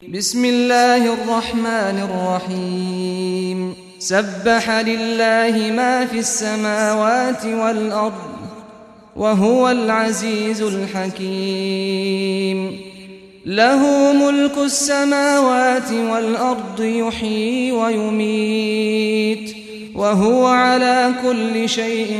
بسم الله الرحمن الرحيم سبح لله ما في السماوات والأرض وهو العزيز الحكيم له ملك السماوات والأرض يحيي ويميت وهو على كل شيء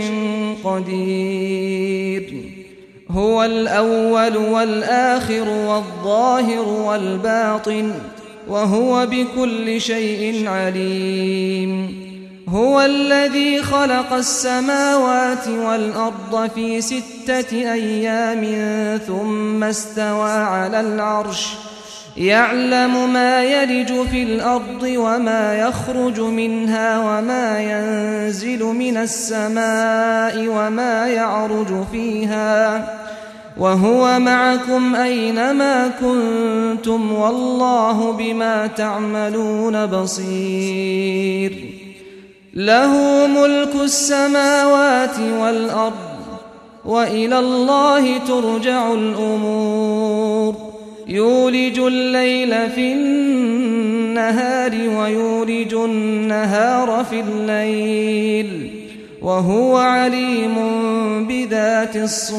قدير هو الأول والآخر والظاهر والباطن وهو بكل شيء عليم هو الذي خلق السماوات والأرض في 6 أيام ثم استوى على العرش يعلم ما يلج في الأرض وما يخرج منها وما ينزل من السماء وما يعرج فيها وهو معكم أينما كنتم والله بما تعملون بصير له ملك السماوات والأرض وإلى الله ترجع الأمور يولج الليل في النهار ويولج النهار في الليل وهو عليم بذات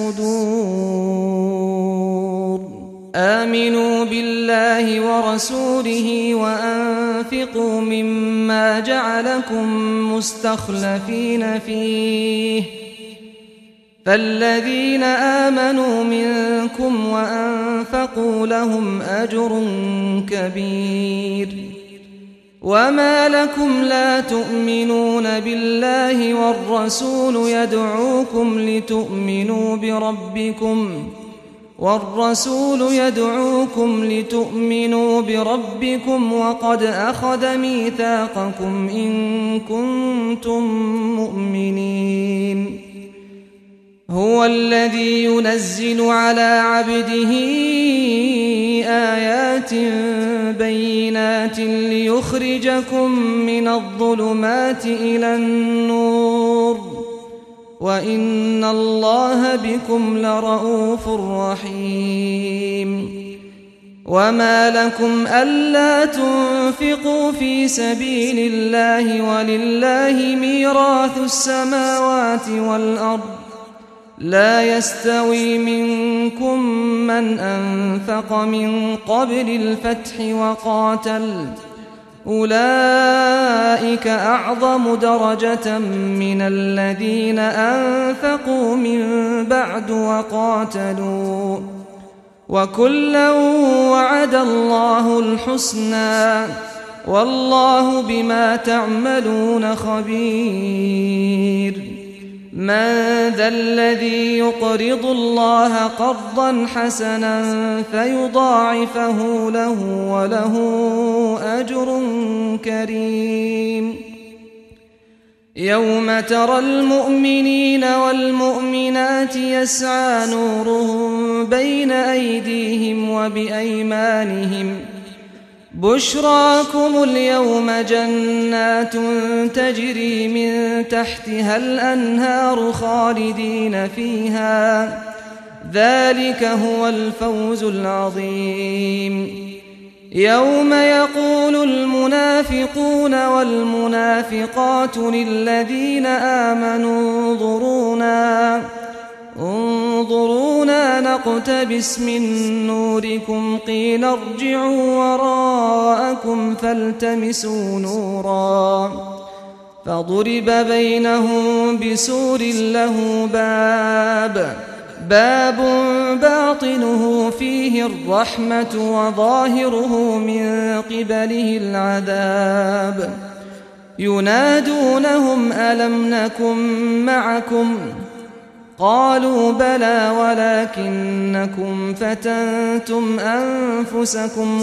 الصدور آمنوا بالله ورسوله وأنفقوا مما جعلكم مستخلفين فيه فالذين آمنوا منكم وأنفقوا لهم أجر كبير وما لكم لا تؤمنون بالله والرسول يدعوكم لتؤمنوا بربكم وقد أخذ ميثاقكم إن كنتم مؤمنين هو الذي ينزل على عبده آيات بينات ليخرجكم من الظلمات إلى النور وإن الله بكم لرؤوف رحيم وما لكم ألا تنفقوا في سبيل الله ولله ميراث السماوات والأرض لا يستوي منكم من أنفق من قبل الفتح وقاتل أولئك أعظم درجة من الذين أنفقوا من بعد وقاتلوا وكلا وعد الله الحسنى والله بما تعملون خبير من ذا الذي يقرض الله قرضا حسنا فيضاعفه له وله أجر كريم يوم ترى المؤمنين والمؤمنات يسعى نورهم بين أيديهم وبأيمانهم بشراكم اليوم جنات تجري من تحتها الأنهار خالدين فيها ذلك هو الفوز العظيم يوم يقول المنافقون والمنافقات للذين آمنوا انظرونا نقتبس من نوركم قيل ارجعوا وراءكم فالتمسوا نورا فضرب بينهم بسور له باب باطنه فيه الرحمة وظاهره من قبله العذاب ينادونهم ألم نكن معكم قالوا بلى ولكنكم فتنتم أنفسكم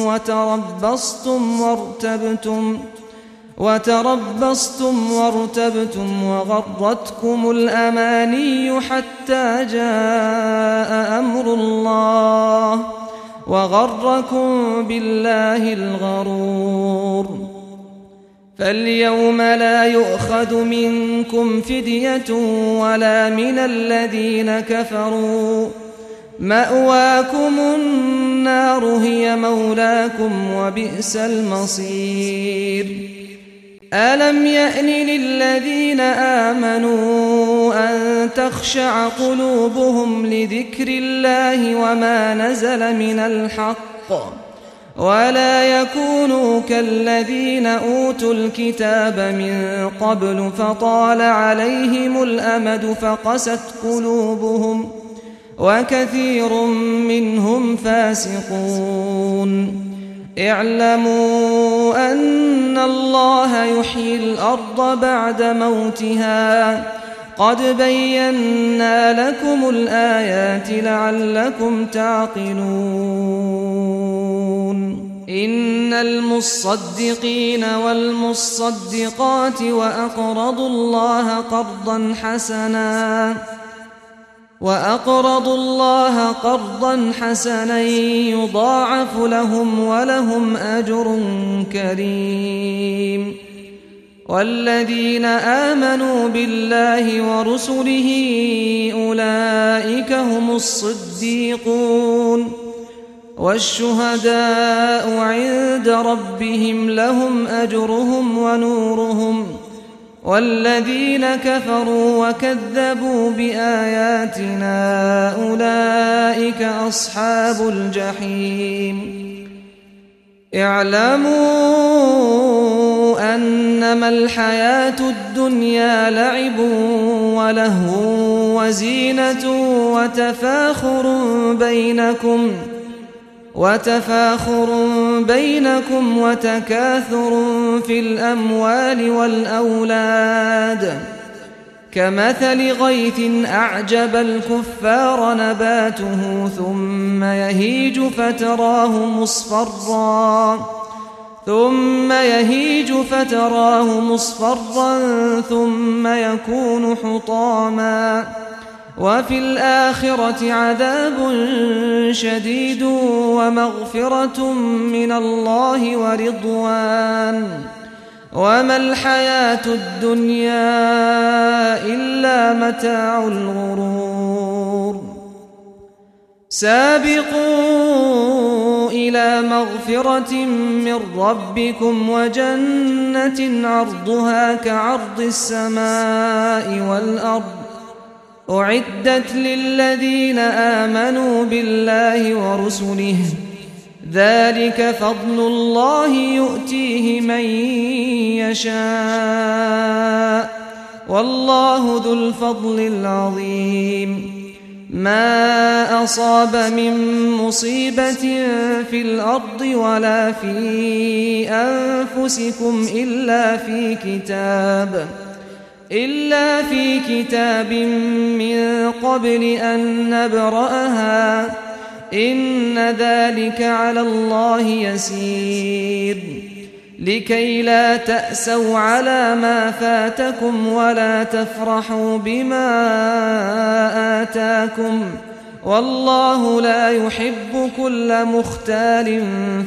وتربصتم وارتبتم وغرتكم الأماني حتى جاء أمر الله وغركم بالله الغرور فاليوم لا يؤخذ منكم فدية ولا من الذين كفروا مأواكم النار هي مولاكم وبئس المصير ألم يأن للذين آمنوا أن تخشع قلوبهم لذكر الله وما نزل من الحق ولا يكونوا كالذين أوتوا الكتاب من قبل فطال عليهم الأمد فقست قلوبهم وكثير منهم فاسقون اعلموا أن الله يحيي الأرض بعد موتها قد بينا لكم الآيات لعلكم تعقلون إن المصدقين والمصدقات وأقرضوا الله قرضا حسنا يضاعف لهم ولهم أجر كريم والذين آمنوا بالله ورسله أولئك هم الصديقون والشهداء عند ربهم لهم أجرهم ونورهم والذين كفروا وكذبوا بآياتنا أولئك أصحاب الجحيم اعلموا أنما الحياة الدنيا لعب ولهو وزينة وتفاخر بينكم وتكاثر في الأموال والأولاد كمثل غيث أعجب الكفار نباته ثم يهيج فتراه مصفرا ثم يكون حطاما وفي الآخرة عذاب شديد ومغفرة من الله ورضوان وما الحياة الدنيا إلا متاع الغرور سابقوا إلى مغفرة من ربكم وجنة عرضها كعرض السماء والأرض أعدت للذين آمنوا بالله ورسله ذلك فضل الله يؤتيه من يشاء والله ذو الفضل العظيم ما أصاب من مصيبة في الأرض ولا في أنفسكم إلا في كتاب من قبل أن نبرأها إن ذلك على الله يسير لكي لا تأسوا على ما فاتكم ولا تفرحوا بما آتاكم والله لا يحب كل مختال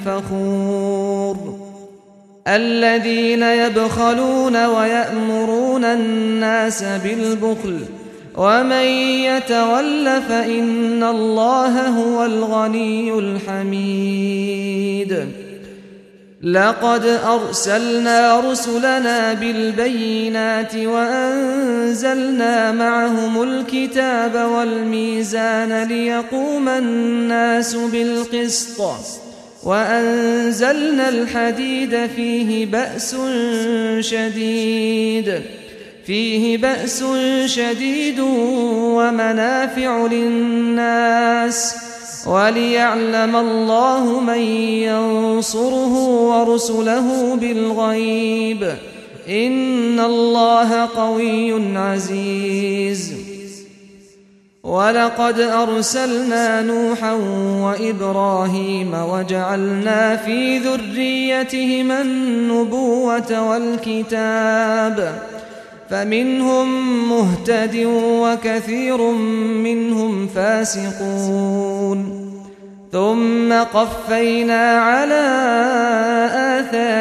فخور الذين يبخلون ويأمرون الناس بالبخل ومن يتول فإن الله هو الغني الحميد لقد أرسلنا رسلنا بالبينات وأنزلنا معهم الكتاب والميزان ليقوم الناس بالقسط وأنزلنا الحديد فيه بأس شديد ومنافع للناس وليعلم الله من ينصره ورسله بالغيب إن الله قوي عزيز ولقد أرسلنا نوحا وإبراهيم وجعلنا في ذريتهما النبوة والكتاب فمنهم مهتد وكثير منهم فاسقون ثم قفينا على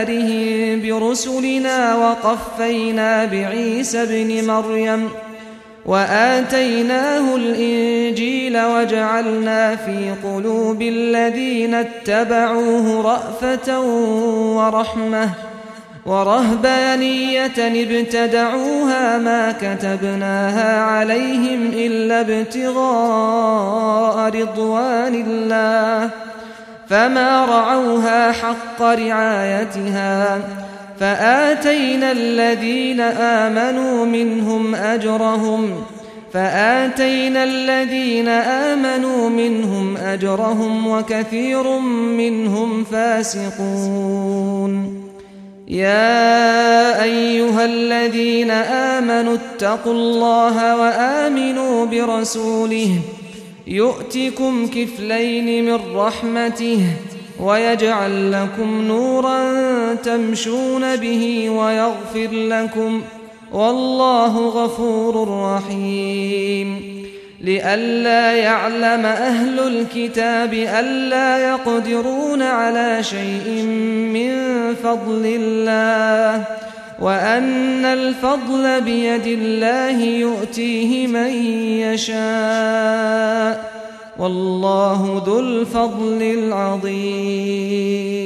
آثارهم برسلنا وقفينا بعيسى ابن مريم وآتيناه الإنجيل وجعلنا في قلوب الذين اتبعوه رأفة ورحمة ورهبانية ابتدعوها ما كتبناها عليهم إلا ابتغاء رضوان الله فما رعوها حق رعايتها فآتينا الذين آمنوا منهم أجرهم وكثير منهم فاسقون. يا أيها الذين آمنوا اتقوا الله وآمنوا برسوله يؤتكم كفلين من رحمته ويجعل لكم نورا تمشون به ويغفر لكم والله غفور رحيم. لئلا يعلم أهل الكتاب ألا يقدرون على شيء من فضل الله وأن الفضل بيد الله يؤتيه من يشاء والله ذو الفضل العظيم.